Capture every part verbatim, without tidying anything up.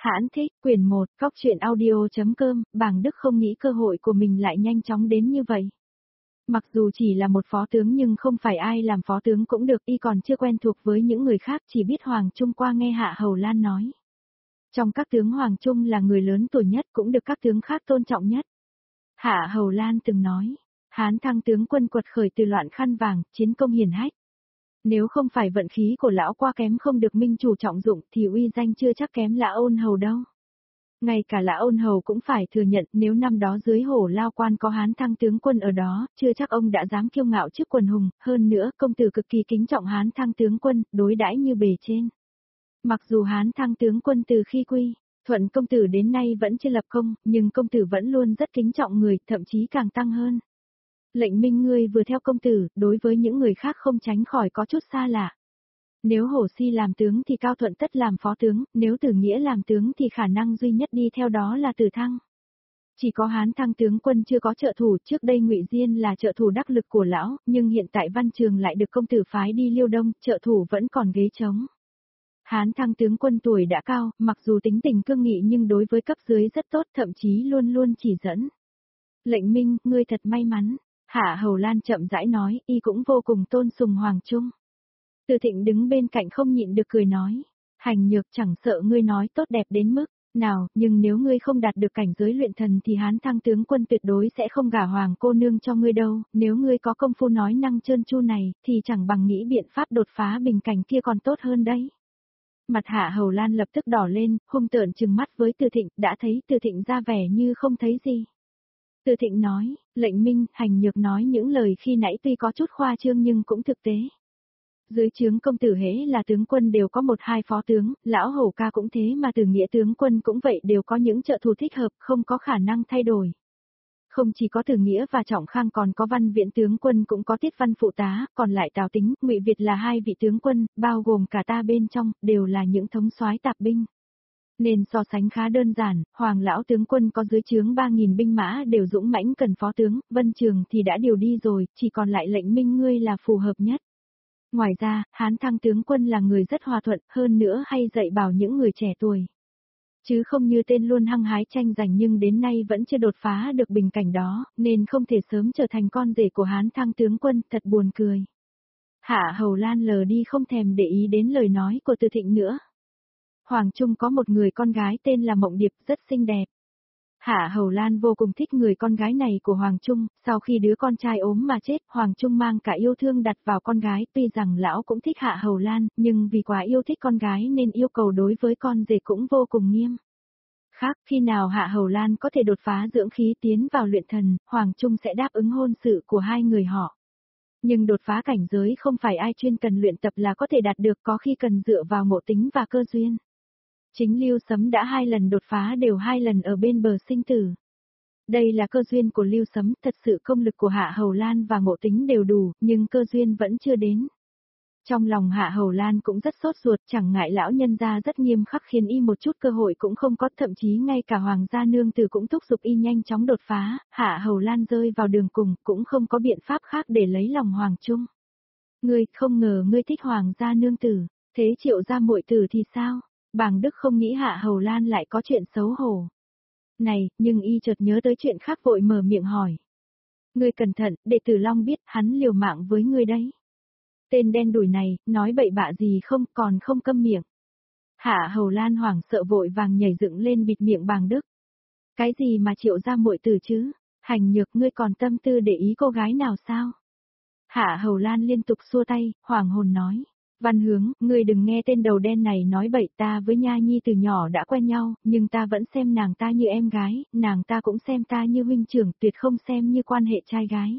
Hãn thích, quyển một, cóc truyện audio.com, Bàng Đức không nghĩ cơ hội của mình lại nhanh chóng đến như vậy. Mặc dù chỉ là một phó tướng nhưng không phải ai làm phó tướng cũng được, y còn chưa quen thuộc với những người khác, chỉ biết Hoàng Trung qua nghe Hạ Hầu Lan nói. Trong các tướng Hoàng Trung là người lớn tuổi nhất, cũng được các tướng khác tôn trọng nhất. Hạ Hầu Lan từng nói, Hán thăng tướng quân quật khởi từ loạn khăn vàng, chiến công hiển hách. Nếu không phải vận khí của lão qua kém không được minh chủ trọng dụng thì uy danh chưa chắc kém Lã Ôn Hầu đâu. Ngay cả Lã Ôn Hầu cũng phải thừa nhận, nếu năm đó dưới Hổ Lao Quan có Hán thăng tướng quân ở đó, chưa chắc ông đã dám kiêu ngạo trước quần hùng, hơn nữa công tử cực kỳ kính trọng Hán thăng tướng quân, đối đãi như bề trên. Mặc dù Hán thăng tướng quân từ khi quy, Thuận công tử đến nay vẫn chưa lập công, nhưng công tử vẫn luôn rất kính trọng người, thậm chí càng tăng hơn. Lệnh Minh ngươi vừa theo công tử, đối với những người khác không tránh khỏi có chút xa lạ. Nếu Hổ Si làm tướng thì Cao Thuận tất làm phó tướng, nếu Tử Nghĩa làm tướng thì khả năng duy nhất đi theo đó là Tử Thăng. Chỉ có Hán thăng tướng quân chưa có trợ thủ, trước đây Ngụy Diên là trợ thủ đắc lực của lão, nhưng hiện tại Văn Trường lại được công tử phái đi Liêu Đông, trợ thủ vẫn còn ghế trống. Hán thăng tướng quân tuổi đã cao, mặc dù tính tình cương nghị nhưng đối với cấp dưới rất tốt, thậm chí luôn luôn chỉ dẫn. Lệnh Minh, ngươi thật may mắn. Hạ Hầu Lan chậm rãi nói, y cũng vô cùng tôn sùng Hoàng Trung. Từ Thịnh đứng bên cạnh không nhịn được cười nói, Hành Nhược chẳng sợ ngươi nói tốt đẹp đến mức nào, nhưng nếu ngươi không đạt được cảnh giới luyện thần thì Hán thăng tướng quân tuyệt đối sẽ không gả Hoàng cô nương cho ngươi đâu, nếu ngươi có công phu nói năng trơn tru này, thì chẳng bằng nghĩ biện pháp đột phá bình cảnh kia còn tốt hơn đấy. Mặt Hạ Hầu Lan lập tức đỏ lên, hung tợn trừng mắt với Từ Thịnh, đã thấy Từ Thịnh ra vẻ như không thấy gì. Từ Thịnh nói, Lệnh Minh, Hành Nhược nói những lời khi nãy tuy có chút khoa trương nhưng cũng thực tế. Dưới trướng công tử hễ là tướng quân đều có một hai phó tướng, lão Hổ ca cũng thế mà Tử Nghĩa tướng quân cũng vậy, đều có những trợ thủ thích hợp, không có khả năng thay đổi. Không chỉ có Tử Nghĩa và Trọng Khang còn có Văn Viễn tướng quân cũng có Tiết Văn phụ tá, còn lại Tào Tính, Ngụy Việt là hai vị tướng quân, bao gồm cả ta bên trong, đều là những thống soái tạp binh. Nên so sánh khá đơn giản, Hoàng lão tướng quân có dưới trướng ba nghìn binh mã đều dũng mãnh cần phó tướng, Vân Trường thì đã điều đi rồi, chỉ còn lại Lệnh Minh ngươi là phù hợp nhất. Ngoài ra, Hán thăng tướng quân là người rất hòa thuận, hơn nữa hay dạy bảo những người trẻ tuổi. Chứ không như tên luôn hăng hái tranh giành nhưng đến nay vẫn chưa đột phá được bình cảnh đó, nên không thể sớm trở thành con rể của Hán thăng tướng quân, thật buồn cười. Hạ Hầu Lan lờ đi không thèm để ý đến lời nói của Từ Thịnh nữa. Hoàng Trung có một người con gái tên là Mộng Điệp, rất xinh đẹp. Hạ Hầu Lan vô cùng thích người con gái này của Hoàng Trung, sau khi đứa con trai ốm mà chết, Hoàng Trung mang cả yêu thương đặt vào con gái, tuy rằng lão cũng thích Hạ Hầu Lan, nhưng vì quá yêu thích con gái nên yêu cầu đối với con rể cũng vô cùng nghiêm. Khác, khi nào Hạ Hầu Lan có thể đột phá dưỡng khí tiến vào luyện thần, Hoàng Trung sẽ đáp ứng hôn sự của hai người họ. Nhưng đột phá cảnh giới không phải ai chuyên cần luyện tập là có thể đạt được, có khi cần dựa vào ngộ tính và cơ duyên. Chính Lưu Sấm đã hai lần đột phá đều hai lần ở bên bờ sinh tử. Đây là cơ duyên của Lưu Sấm, thật sự công lực của Hạ Hầu Lan và ngộ tính đều đủ, nhưng cơ duyên vẫn chưa đến. Trong lòng Hạ Hầu Lan cũng rất sốt ruột, chẳng ngại lão nhân gia rất nghiêm khắc khiến y một chút cơ hội cũng không có, thậm chí ngay cả Hoàng gia nương tử cũng thúc giục y nhanh chóng đột phá, Hạ Hầu Lan rơi vào đường cùng, cũng không có biện pháp khác để lấy lòng Hoàng Trung. Ngươi, không ngờ ngươi thích Hoàng gia nương tử, thế Triệu gia muội tử thì sao? Bàng Đức không nghĩ Hạ Hầu Lan lại có chuyện xấu hổ. Này, nhưng y chợt nhớ tới chuyện khác vội mở miệng hỏi. Ngươi cẩn thận, đệ tử Long biết hắn liều mạng với ngươi đấy. Tên đen đủi này, nói bậy bạ gì không, còn không câm miệng. Hạ Hầu Lan hoảng sợ vội vàng nhảy dựng lên bịt miệng Bàng Đức. Cái gì mà Triệu gia muội tử chứ? Hành Nhược, ngươi còn tâm tư để ý cô gái nào sao? Hạ Hầu Lan liên tục xua tay, hoàng hồn nói. Văn Hướng, ngươi đừng nghe tên đầu đen này nói bậy, ta với Nha Nhi từ nhỏ đã quen nhau, nhưng ta vẫn xem nàng ta như em gái, nàng ta cũng xem ta như huynh trưởng, tuyệt không xem như quan hệ trai gái.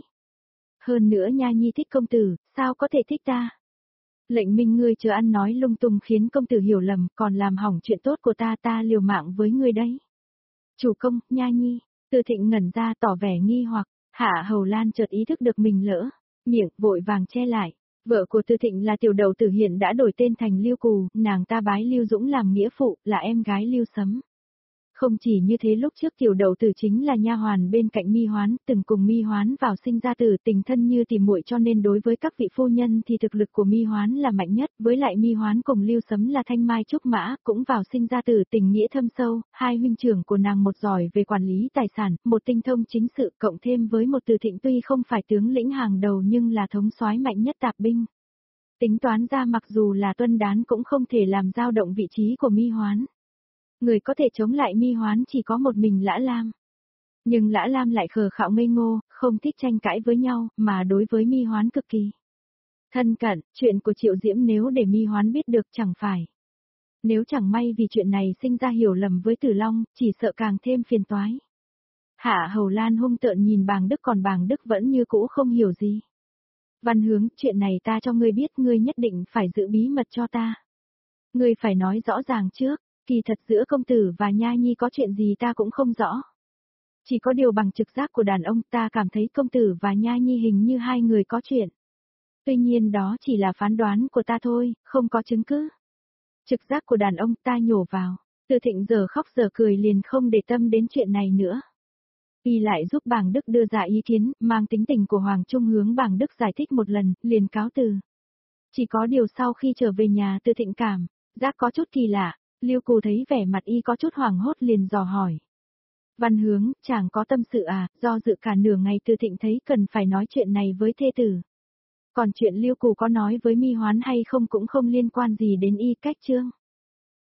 Hơn nữa Nha Nhi thích công tử, sao có thể thích ta? Lệnh Minh ngươi chờ ăn nói lung tung khiến công tử hiểu lầm, còn làm hỏng chuyện tốt của ta, ta liều mạng với ngươi đấy. Chủ công, Nha Nhi, Từ Thịnh ngẩn ra tỏ vẻ nghi hoặc, Hạ Hầu Lan chợt ý thức được mình lỡ, miệng vội vàng che lại. Vợ của Từ Thịnh là tiểu đầu tử hiện đã đổi tên thành Lưu Cù, nàng ta bái Lưu Dũng làm nghĩa phụ, là em gái Lưu Sấm. Không chỉ như thế, lúc trước Tiểu Đậu Tử chính là nha hoàn bên cạnh Mi Hoán, từng cùng Mi Hoán vào sinh ra tử, tình thân như tỉ muội, cho nên đối với các vị phu nhân thì thực lực của Mi Hoán là mạnh nhất, với lại Mi Hoán cùng Lưu Sấm là thanh mai trúc mã, cũng vào sinh ra tử, tình nghĩa thâm sâu, hai huynh trưởng của nàng một giỏi về quản lý tài sản, một tinh thông chính sự, cộng thêm với một Từ Thịnh tuy không phải tướng lĩnh hàng đầu nhưng là thống soái mạnh nhất tạp binh. Tính toán ra mặc dù là Tuân Đán cũng không thể làm dao động vị trí của Mi Hoán. Người có thể chống lại Mi Hoán chỉ có một mình Lã Lam. Nhưng Lã Lam lại khờ khạo ngây ngô, không thích tranh cãi với nhau, mà đối với Mi Hoán cực kỳ thân cận. Chuyện của Triệu Diễm nếu để Mi Hoán biết được chẳng phải. Nếu chẳng may vì chuyện này sinh ra hiểu lầm với Tử Long, chỉ sợ càng thêm phiền toái. Hạ Hầu Lan hung tợn nhìn Bàng Đức, còn Bàng Đức vẫn như cũ không hiểu gì. Văn Hướng, chuyện này ta cho ngươi biết, ngươi nhất định phải giữ bí mật cho ta. Ngươi phải nói rõ ràng trước, kỳ thật giữa công tử và Nha Nhi có chuyện gì ta cũng không rõ. Chỉ có điều bằng trực giác của đàn ông ta cảm thấy công tử và Nha Nhi hình như hai người có chuyện. Tuy nhiên đó chỉ là phán đoán của ta thôi, không có chứng cứ. Trực giác của đàn ông ta nhổ vào, Từ Thịnh giờ khóc giờ cười liền không để tâm đến chuyện này nữa. Y lại giúp Bàng Đức đưa ra ý kiến, mang tính tình của Hoàng Trung hướng Bàng Đức giải thích một lần, liền cáo từ. Chỉ có điều sau khi trở về nhà Từ Thịnh cảm giác có chút kỳ lạ, Lưu Cù thấy vẻ mặt y có chút hoảng hốt liền dò hỏi. Văn Hướng, chàng có tâm sự à, do dự cả nửa ngày Từ Thịnh thấy cần phải nói chuyện này với thê tử. Còn chuyện Lưu Cù có nói với Mi Hoán hay không cũng không liên quan gì đến y cách chương.